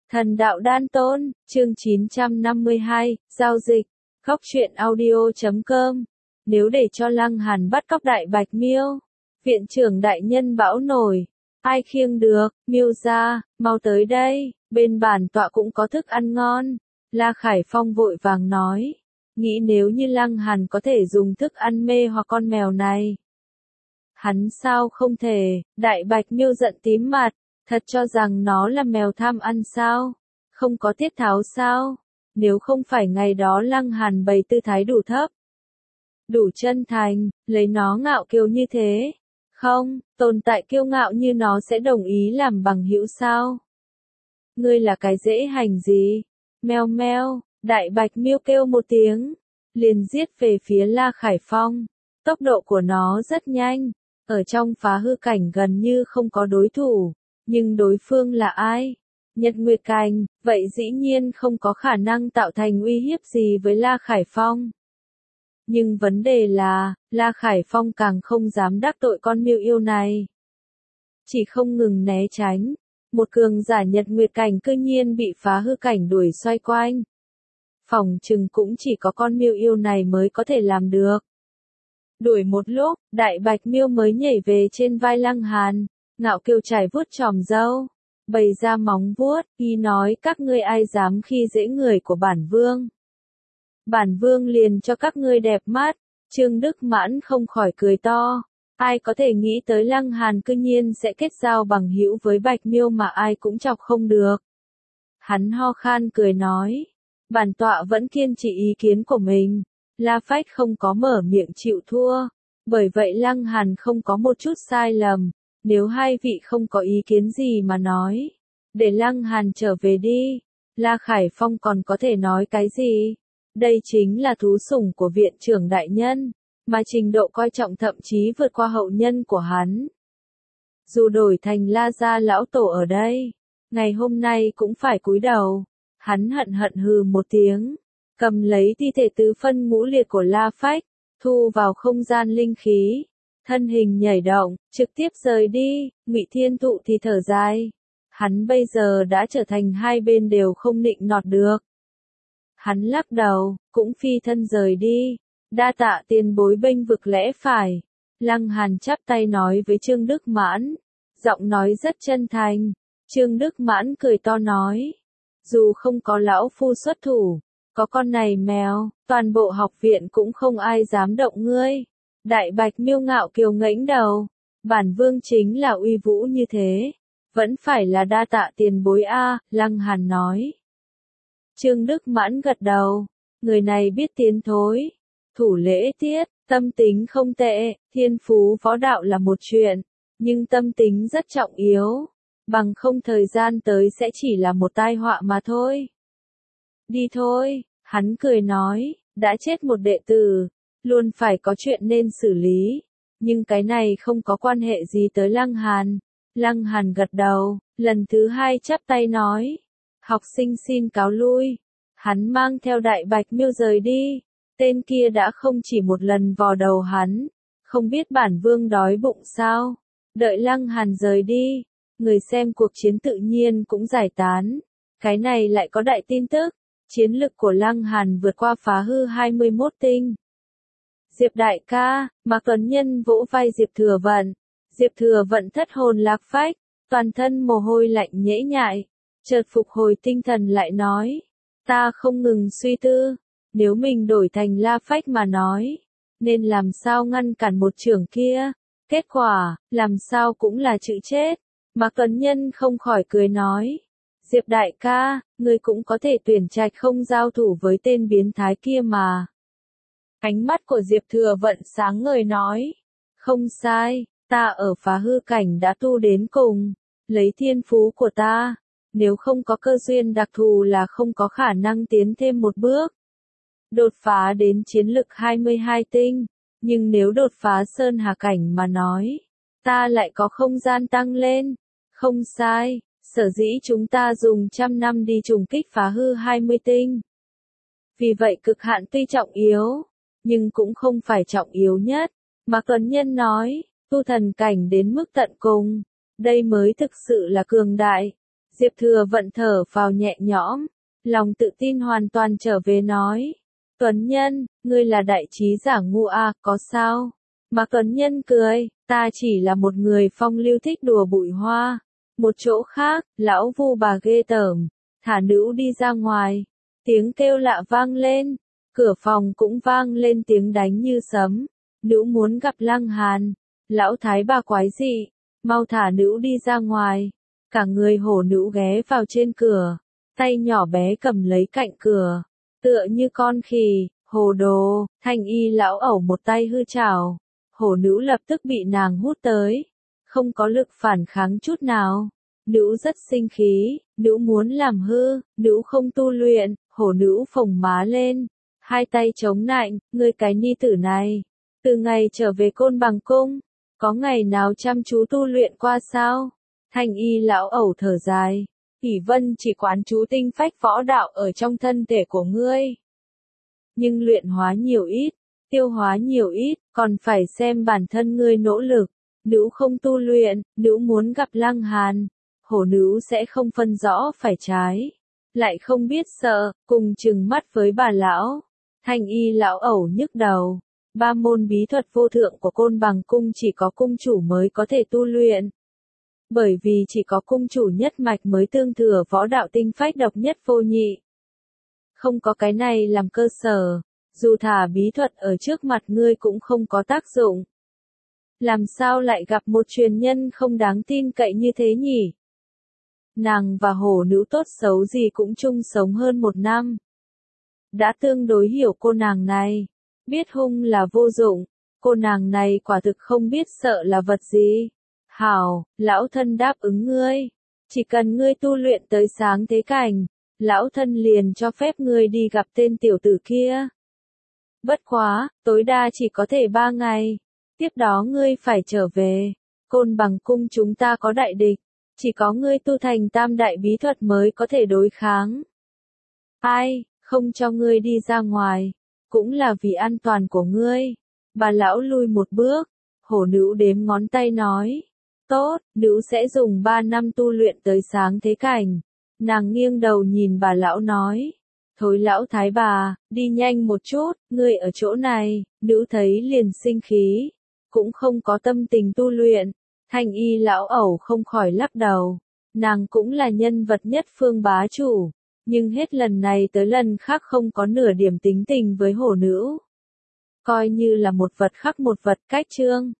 Thần đạo đan tôn, chương 952, giao dịch, góc truyện audio.com. Nếu để cho Lăng Hàn bắt cóc Đại Bạch Miêu, viện trưởng đại nhân bão nổi, ai khiêng được? Miêu gia, mau tới đây, bên bản tọa cũng có thức ăn ngon. La Khải Phong vội vàng nói, nghĩ nếu như Lăng Hàn có thể dùng thức ăn mê hoặc con mèo này. Hắn sao không thể? Đại Bạch Miêu giận tím mặt, thật cho rằng nó là mèo tham ăn sao? Không có tiết tháo sao? Nếu không phải ngày đó Lăng Hàn bày tư thái đủ thấp, đủ chân thành, lấy nó ngạo kiêu như thế. Không, tồn tại kiêu ngạo như nó sẽ đồng ý làm bằng hữu sao? Ngươi là cái dễ hành gì? Meo meo, Đại Bạch Miêu kêu một tiếng, liền giết về phía La Khải Phong. Tốc độ của nó rất nhanh, ở trong phá hư cảnh gần như không có đối thủ, nhưng đối phương là ai? Nhật Nguyệt Cảnh, vậy dĩ nhiên không có khả năng tạo thành uy hiếp gì với La Khải Phong. Nhưng vấn đề là, La Khải Phong càng không dám đắc tội con miêu yêu này. Chỉ không ngừng né tránh, một cường giả Nhật Nguyệt Cảnh cư nhiên bị phá hư cảnh đuổi xoay quanh. Phỏng chừng cũng chỉ có con miêu yêu này mới có thể làm được. Đuổi một lúc, Đại Bạch Miêu mới nhảy về trên vai Lăng Hàn, ngạo kiêu trải vuốt chòm râu, bày ra móng vuốt, y nói các ngươi ai dám khi dễ người của bản vương. Bản vương liền cho các ngươi đẹp mắt. Trương Đức Mãn không khỏi cười to, ai có thể nghĩ tới Lăng Hàn cư nhiên sẽ kết giao bằng hữu với Bạch Miêu mà ai cũng chọc không được. Hắn ho khan cười nói, bản tọa vẫn kiên trì ý kiến của mình. La Phách không có mở miệng chịu thua, bởi vậy Lăng Hàn không có một chút sai lầm. Nếu hai vị không có ý kiến gì mà nói, để Lăng Hàn trở về đi. La Khải Phong còn có thể nói cái gì? Đây chính là thú sủng của viện trưởng đại nhân, mà trình độ coi trọng thậm chí vượt qua hậu nhân của hắn. Dù đổi thành La gia lão tổ ở đây, ngày hôm nay cũng phải cúi đầu. Hắn hận hận hừ một tiếng, cầm lấy thi thể tứ phân ngũ liệt của La Phách, thu vào không gian linh khí, thân hình nhảy động, trực tiếp rời đi. Ngụy Thiên Thụ thì thở dài, hắn bây giờ đã trở thành hai bên đều không nịnh nọt được. Hắn lắc đầu, cũng phi thân rời đi, đa tạ tiền bối bênh vực lẽ phải. Lăng Hàn chắp tay nói với Trương Đức Mãn, giọng nói rất chân thành. Trương Đức Mãn cười to nói, dù không có lão phu xuất thủ, có con này mèo, toàn bộ học viện cũng không ai dám động ngươi. Đại Bạch Miêu ngạo kiều ngẩng đầu, bản vương chính là uy vũ như thế, vẫn phải là đa tạ tiền bối a. Lăng Hàn nói. Trương Đức Mãn gật đầu, người này biết tiến thối, thủ lễ tiết, tâm tính không tệ. Thiên phú võ đạo là một chuyện, nhưng tâm tính rất trọng yếu, bằng không thời gian tới sẽ chỉ là một tai họa mà thôi. Đi thôi, hắn cười nói, đã chết một đệ tử, luôn phải có chuyện nên xử lý, nhưng cái này không có quan hệ gì tới Lăng Hàn. Lăng Hàn gật đầu, lần thứ hai chắp tay nói, học sinh xin cáo lui. Hắn mang theo Đại Bạch Miêu rời đi, tên kia đã không chỉ một lần vò đầu hắn, không biết bản vương đói bụng sao. Đợi Lăng Hàn rời đi, người xem cuộc chiến tự nhiên cũng giải tán. Cái này lại có đại tin tức, chiến lực của Lăng Hàn vượt qua phá hư 21 tinh. Diệp đại ca, Mạc Tuấn Nhân vỗ vai Diệp Thừa Vận. Diệp Thừa Vận thất hồn lạc phách, toàn thân mồ hôi lạnh nhễ nhại, chợt phục hồi tinh thần lại nói, ta không ngừng suy tư, nếu mình đổi thành La Phách mà nói, nên làm sao ngăn cản một chưởng kia, kết quả, làm sao cũng là chữ chết. Mạc Tuấn Nhân không khỏi cười nói, Diệp đại ca, ngươi cũng có thể tuyển trạch không giao thủ với tên biến thái kia mà. Ánh mắt của Diệp Thừa Vận sáng ngời nói, không sai, ta ở phá hư cảnh đã tu đến cùng, lấy thiên phú của ta, nếu không có cơ duyên đặc thù là không có khả năng tiến thêm một bước. Đột phá đến chiến lực 22 tinh, nhưng nếu đột phá Sơn Hà cảnh mà nói, ta lại có không gian tăng lên. Không sai, sở dĩ chúng ta dùng 100 năm đi trùng kích phá hư 20 tinh. Vì vậy cực hạn tuy trọng yếu, nhưng cũng không phải trọng yếu nhất. Mạc Tuấn Nhân nói, tu thần cảnh đến mức tận cùng, đây mới thực sự là cường đại. Diệp Thừa Vận thở vào nhẹ nhõm, lòng tự tin hoàn toàn trở về nói. Tuấn Nhân, ngươi là đại trí giả ngu à, có sao? Mạc Tuấn Nhân cười, ta chỉ là một người phong lưu thích đùa bụi hoa. Một chỗ khác, lão Vu bà ghê tởm, thả nữ đi ra ngoài. Tiếng kêu lạ vang lên, cửa phòng cũng vang lên tiếng đánh như sấm. Nữ muốn gặp Lăng Hàn. Lão thái bà quái dị, mau thả nữ đi ra ngoài. Cả người hổ nữ ghé vào trên cửa, tay nhỏ bé cầm lấy cạnh cửa, tựa như con khỉ. Hồ đồ, Thanh Y lão ẩu một tay hư chảo, hổ nữ lập tức bị nàng hút tới, không có lực phản kháng chút nào. Nữ rất sinh khí, nữ muốn làm hư, nữ không tu luyện. Hổ nữ phồng má lên, hai tay chống nạnh, ngươi cái ni tử này, từ ngày trở về Côn Bằng cung, có ngày nào chăm chú tu luyện qua sao? Thanh Y lão ẩu thở dài, Kỷ Vân chỉ quán chú tinh phách võ đạo ở trong thân thể của ngươi. Nhưng luyện hóa nhiều ít, tiêu hóa nhiều ít, còn phải xem bản thân ngươi nỗ lực. Nữ không tu luyện, nữ muốn gặp Lăng Hàn. Hổ nữ sẽ không phân rõ phải trái, lại không biết sợ, cùng trừng mắt với bà lão. Thanh Y lão ẩu nhức đầu. Ba môn bí thuật vô thượng của Côn Bằng cung chỉ có cung chủ mới có thể tu luyện. Bởi vì chỉ có cung chủ nhất mạch mới tương thừa võ đạo tinh phách độc nhất vô nhị. Không có cái này làm cơ sở, dù thả bí thuật ở trước mặt ngươi cũng không có tác dụng. Làm sao lại gặp một truyền nhân không đáng tin cậy như thế nhỉ? Nàng và hổ nữ tốt xấu gì cũng chung sống hơn 1 năm. Đã tương đối hiểu cô nàng này. Biết hung là vô dụng, cô nàng này quả thực không biết sợ là vật gì. Hảo, lão thân đáp ứng ngươi. Chỉ cần ngươi tu luyện tới sáng thế cảnh, lão thân liền cho phép ngươi đi gặp tên tiểu tử kia. Bất quá, tối đa chỉ có thể 3 ngày. Tiếp đó ngươi phải trở về. Côn Bằng cung chúng ta có đại địch. Chỉ có ngươi tu thành tam đại bí thuật mới có thể đối kháng. Ai, không cho ngươi đi ra ngoài. Cũng là vì an toàn của ngươi. Bà lão lui một bước. Hổ nữ đếm ngón tay nói. Tốt, nữ sẽ dùng 3 năm tu luyện tới sáng thế cảnh. Nàng nghiêng đầu nhìn bà lão nói. Thối lão thái bà, đi nhanh một chút, ngươi ở chỗ này. Nữ thấy liền sinh khí. Cũng không có tâm tình tu luyện. Thanh Y lão ẩu không khỏi lắc đầu. Nàng cũng là nhân vật nhất phương bá chủ. Nhưng hết lần này tới lần khác không có nửa điểm tính tình với hổ nữ. Coi như là một vật khắc một vật cách chương.